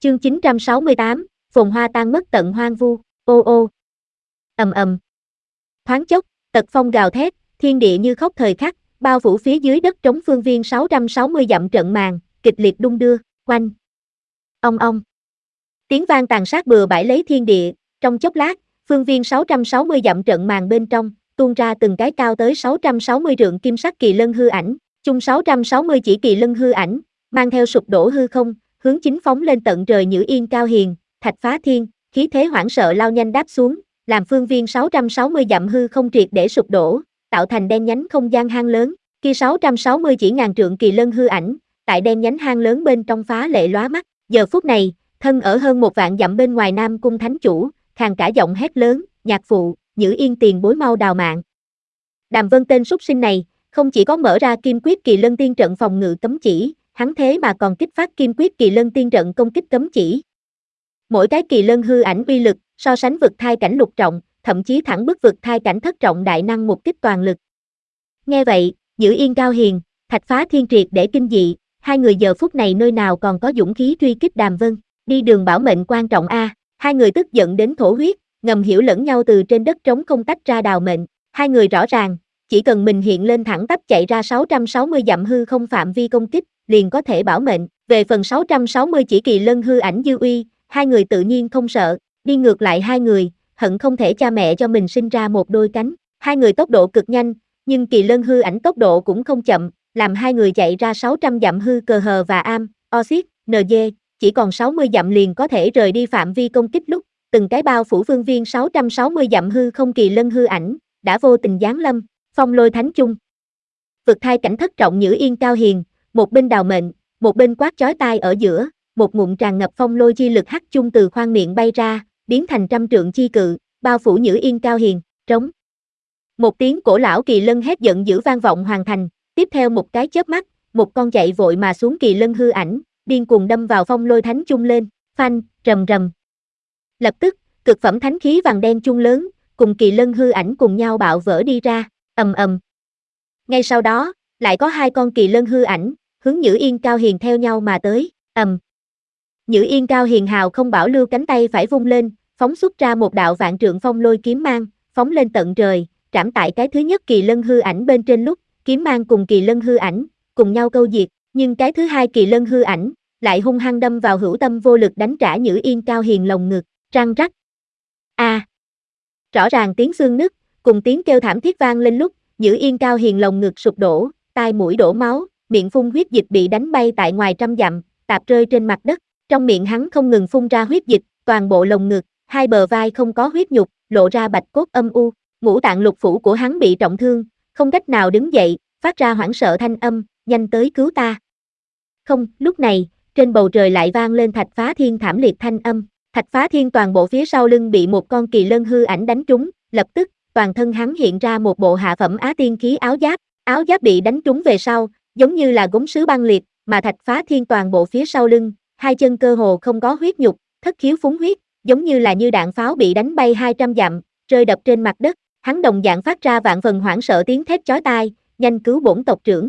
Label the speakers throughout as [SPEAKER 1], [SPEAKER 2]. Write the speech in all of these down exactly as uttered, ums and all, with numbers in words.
[SPEAKER 1] Chương chín trăm sáu mươi tám, phồn hoa tan mất tận hoang vu, ô ô. Ầm ầm. Thoáng chốc, tật phong gào thét, thiên địa như khóc thời khắc, bao phủ phía dưới đất trống phương viên sáu trăm sáu mươi dặm trận màn, kịch liệt đung đưa, quanh. Ong ong. Tiếng vang tàn sát bừa bãi lấy thiên địa, trong chốc lát, phương viên sáu trăm sáu mươi dặm trận màn bên trong, tuôn ra từng cái cao tới sáu trăm sáu mươi trượng kim sắc kỳ lân hư ảnh, chung sáu trăm sáu mươi chỉ kỳ lân hư ảnh, mang theo sụp đổ hư không, hướng chính phóng lên tận trời Nhữ Yên Cao Hiền, Thạch Phá Thiên, khí thế hoảng sợ lao nhanh đáp xuống, làm phương viên sáu trăm sáu mươi dặm hư không triệt để sụp đổ, tạo thành đen nhánh không gian hang lớn, kia sáu trăm sáu mươi chỉ ngàn trượng kỳ lân hư ảnh, tại đen nhánh hang lớn bên trong phá lệ lóa mắt, giờ phút này, thân ở hơn một vạn dặm bên ngoài Nam Cung Thánh Chủ, khàn cả giọng hét lớn, nhạc phụ, Nhữ Yên tiền bối mau đào mạng. Đàm Vân tên súc sinh này, không chỉ có mở ra kim quyết kỳ lân tiên trận phòng ngự cấm chỉ, hắn thế mà còn kích phát kim quyết kỳ lân tiên trận công kích cấm chỉ. Mỗi cái kỳ lân hư ảnh uy lực, so sánh vực thai cảnh lục trọng, thậm chí thẳng bức vực thai cảnh thất trọng đại năng một kích toàn lực. Nghe vậy, Nhữ Yên Cao Hiền, Thạch Phá Thiên triệt để kinh dị, hai người giờ phút này nơi nào còn có dũng khí truy kích Đàm Vân, đi đường bảo mệnh quan trọng a. Hai người tức giận đến thổ huyết, ngầm hiểu lẫn nhau từ trên đất trống không tách ra đào mệnh, hai người rõ ràng, chỉ cần mình hiện lên thẳng tắp chạy ra sáu trăm sáu mươi dặm hư không phạm vi công kích, liền có thể bảo mệnh. Về phần sáu trăm sáu mươi chỉ kỳ lân hư ảnh dư uy, hai người tự nhiên không sợ, đi ngược lại hai người, hận không thể cha mẹ cho mình sinh ra một đôi cánh. Hai người tốc độ cực nhanh, nhưng kỳ lân hư ảnh tốc độ cũng không chậm, làm hai người chạy ra sáu trăm dặm hư cờ hờ và am, oxit, en giê, chỉ còn sáu mươi dặm liền có thể rời đi phạm vi công kích lúc, từng cái bao phủ phương viên sáu trăm sáu mươi dặm hư không kỳ lân hư ảnh, đã vô tình giáng lâm, phong lôi thánh chung. Vực thai cảnh thất trọng Nhữ Yên Cao Hiền, một bên đào mệnh, một bên quát chói tai ở giữa, một ngụm tràn ngập phong lôi chi lực hắc chung từ khoang miệng bay ra, biến thành trăm trượng chi cự, bao phủ Nhữ Yên Cao Hiền, trống. Một tiếng cổ lão kỳ lân hét giận dữ vang vọng hoàn thành, tiếp theo một cái chớp mắt, một con chạy vội mà xuống kỳ lân hư ảnh, điên cuồng đâm vào phong lôi thánh chung lên, phanh, rầm rầm. Lập tức, cực phẩm thánh khí vàng đen chung lớn, cùng kỳ lân hư ảnh cùng nhau bạo vỡ đi ra, ầm ầm. Ngay sau đó, lại có hai con kỳ lân hư ảnh, hướng Nhữ Yên Cao Hiền theo nhau mà tới, ầm. Nhữ Yên Cao Hiền hào không bảo lưu cánh tay phải vung lên, phóng xuất ra một đạo vạn trượng phong lôi kiếm mang, phóng lên tận trời, trảm tại cái thứ nhất kỳ lân hư ảnh bên trên lúc, kiếm mang cùng kỳ lân hư ảnh, cùng nhau câu diệt, nhưng cái thứ hai kỳ lân hư ảnh, lại hung hăng đâm vào hữu tâm vô lực đánh trả Nhữ Yên Cao Hiền lồng ngực, răng rắc. A. À. Rõ ràng tiếng xương nứt, cùng tiếng kêu thảm thiết vang lên lúc, Nhữ Yên Cao Hiền lồng ngực sụp đổ, tai mũi đổ máu, miệng phun huyết dịch bị đánh bay tại ngoài trăm dặm, tạp rơi trên mặt đất, trong miệng hắn không ngừng phun ra huyết dịch, toàn bộ lồng ngực, hai bờ vai không có huyết nhục, lộ ra bạch cốt âm u, ngũ tạng lục phủ của hắn bị trọng thương, không cách nào đứng dậy, phát ra hoảng sợ thanh âm, nhanh tới cứu ta. Không, lúc này, trên bầu trời lại vang lên Thạch Phá Thiên thảm liệt thanh âm, Thạch Phá Thiên toàn bộ phía sau lưng bị một con kỳ lân hư ảnh đánh trúng, lập tức, toàn thân hắn hiện ra một bộ hạ phẩm á tiên khí áo giáp, áo giáp bị đánh trúng về sau, giống như là gốm sứ băng liệt, mà Thạch Phá Thiên toàn bộ phía sau lưng, hai chân cơ hồ không có huyết nhục, thất khiếu phúng huyết, giống như là như đạn pháo bị đánh bay hai trăm dặm, rơi đập trên mặt đất, hắn đồng dạng phát ra vạn phần hoảng sợ tiếng thét chói tai, nhanh cứu bổn tộc trưởng.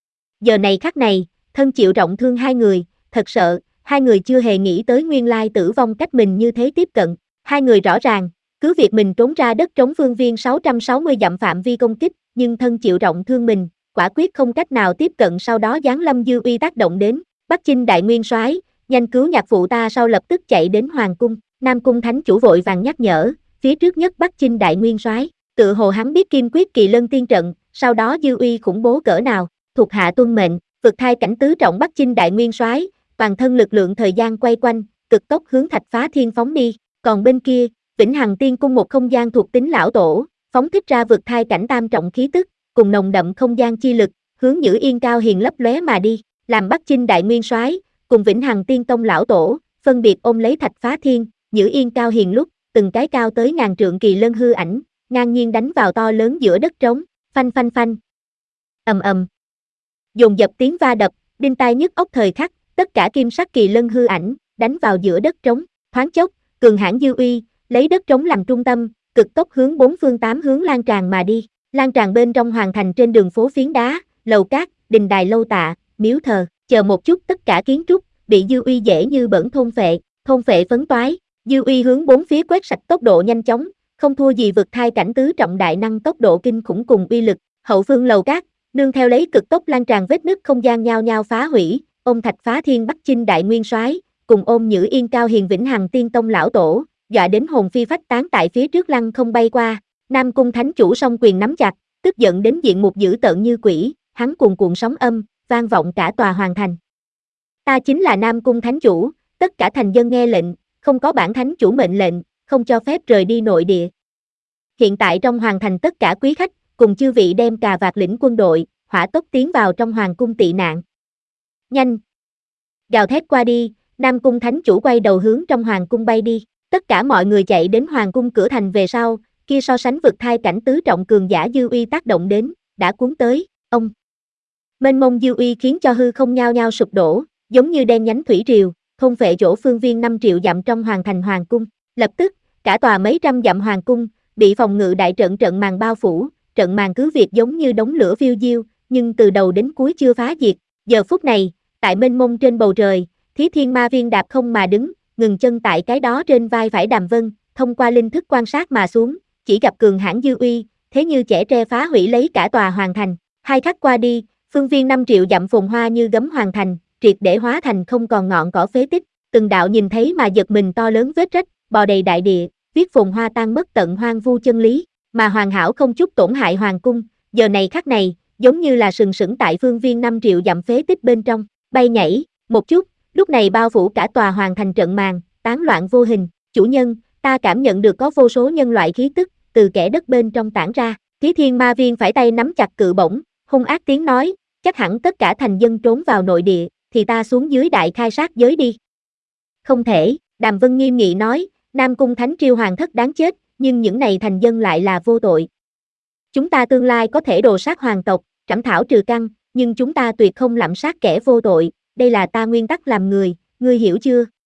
[SPEAKER 1] Giờ này khắc này, thân chịu trọng thương hai người, thật sợ, hai người chưa hề nghĩ tới nguyên lai tử vong cách mình như thế tiếp cận, hai người rõ ràng, cứ việc mình trốn ra đất trống phương viên sáu trăm sáu mươi dặm phạm vi công kích, nhưng thân chịu trọng thương mình, quả quyết không cách nào tiếp cận sau đó giáng lâm dư uy tác động đến, Bắc Chinh đại nguyên soái, nhanh cứu nhạc phụ ta sau lập tức chạy đến hoàng cung, Nam Cung Thánh Chủ vội vàng nhắc nhở, phía trước nhất Bắc Chinh đại nguyên soái, tự hồ hắn biết kim quyết kỳ lân tiên trận, sau đó dư uy khủng bố cỡ nào, thuộc hạ tuân mệnh, vực thai cảnh tứ trọng Bắc Chinh đại nguyên soái, toàn thân lực lượng thời gian quay quanh, cực tốc hướng Thạch Phá Thiên phóng đi, còn bên kia, Vĩnh Hằng Tiên Cung một không gian thuộc tính lão tổ, phóng thích ra vực thai cảnh tam trọng khí tức, cùng nồng đậm không gian chi lực, hướng Nhữ Yên Cao Hiền lấp lóe mà đi, làm Bắc Chinh đại nguyên soái, cùng Vĩnh Hằng Tiên Tông lão tổ, phân biệt ôm lấy Thạch Phá Thiên, Nhữ Yên Cao Hiền lúc, từng cái cao tới ngàn trượng kỳ lân hư ảnh, ngang nhiên đánh vào to lớn giữa đất trống, phanh phanh phanh. Ầm ầm. Dồn dập tiếng va đập, đinh tai nhức óc thời khắc, tất cả kim sắc kỳ lân hư ảnh, đánh vào giữa đất trống, thoáng chốc, cường hãn dư uy, lấy đất trống làm trung tâm, cực tốc hướng bốn phương tám hướng lan tràn mà đi, lan tràn bên trong hoàng thành trên đường phố phiến đá, lầu cát, đình đài lâu tạ, miếu thờ, chờ một chút tất cả kiến trúc, bị dư uy dễ như bỡn thôn phệ, thôn phệ phấn toái, dư uy hướng bốn phía quét sạch tốc độ nhanh chóng, không thua gì vực thai cảnh tứ trọng đại năng tốc độ kinh khủng cùng uy lực, hậu phương lầu cát, nương theo lấy cực tốc lan tràn vết nứt không gian nhao nhao phá hủy, ôm Thạch Phá Thiên Bắc Chinh đại nguyên soái, cùng ôm Nhữ Yên Cao Hiền Vĩnh Hằng Tiên Tông lão tổ, dọa đến hồn phi phách tán tại phía trước lăng không bay qua, Nam Cung Thánh Chủ song quyền nắm chặt, tức giận đến diện mục dữ tợn như quỷ, hắn cuồn cuộn sóng âm, vang vọng cả tòa hoàng thành. Ta chính là Nam Cung Thánh Chủ, tất cả thành dân nghe lệnh, không có bản Thánh Chủ mệnh lệnh, không cho phép rời đi nội địa. Hiện tại trong hoàng thành tất cả quý khách, cùng chư vị đem cà vạt lĩnh quân đội, hỏa tốc tiến vào trong hoàng cung tị nạn. Nhanh! Gào thét qua đi, Nam Cung Thánh Chủ quay đầu hướng trong hoàng cung bay đi, tất cả mọi người chạy đến hoàng cung cửa thành về sau, kia so sánh vực thai cảnh tứ trọng cường giả dư uy tác động đến, đã cuốn tới, ông. Mênh mông dư uy khiến cho hư không nhao nhao sụp đổ, giống như đen nhánh thủy triều, thôn phệ chỗ phương viên năm triệu dặm trong hoàng thành hoàng cung, lập tức, cả tòa mấy trăm dặm hoàng cung, bị phòng ngự đại trận trận màn bao phủ, trận màn cứ việc giống như đống lửa phiêu diêu, nhưng từ đầu đến cuối chưa phá diệt, giờ phút này, tại mênh mông trên bầu trời, Thí Thiên Ma Viên đạp không mà đứng, ngừng chân tại cái đó trên vai phải Đàm Vân, thông qua linh thức quan sát mà xuống, chỉ gặp cường hãn dư uy, thế như chẻ tre phá hủy lấy cả tòa hoàng thành, hai khắc qua đi, phương viên năm triệu dặm phồn hoa như gấm hoàng thành, triệt để hóa thành không còn ngọn cỏ phế tích, từng đạo nhìn thấy mà giật mình to lớn vết rách, bò đầy đại địa, viết phồn hoa tan mất tận hoang vu chân lý, mà hoàn hảo không chút tổn hại hoàng cung, giờ này khắc này, giống như là sừng sững tại phương viên năm triệu dặm phế tích bên trong, bay nhảy, một chút, lúc này bao phủ cả tòa hoàng thành trận màn, tán loạn vô hình, chủ nhân, ta cảm nhận được có vô số nhân loại khí tức, từ kẻ đất bên trong tản ra, Thí Thiên Ma Viên phải tay nắm chặt cự bổng, hung ác tiếng nói, chắc hẳn tất cả thành dân trốn vào nội địa, thì ta xuống dưới đại khai sát giới đi. Không thể, Đàm Vân nghiêm nghị nói, Nam Cung Thánh Triêu hoàng thất đáng chết, nhưng những này thành dân lại là vô tội. Chúng ta tương lai có thể đồ sát hoàng tộc, trảm thảo trừ căn, nhưng chúng ta tuyệt không lạm sát kẻ vô tội, đây là ta nguyên tắc làm người, ngươi hiểu chưa?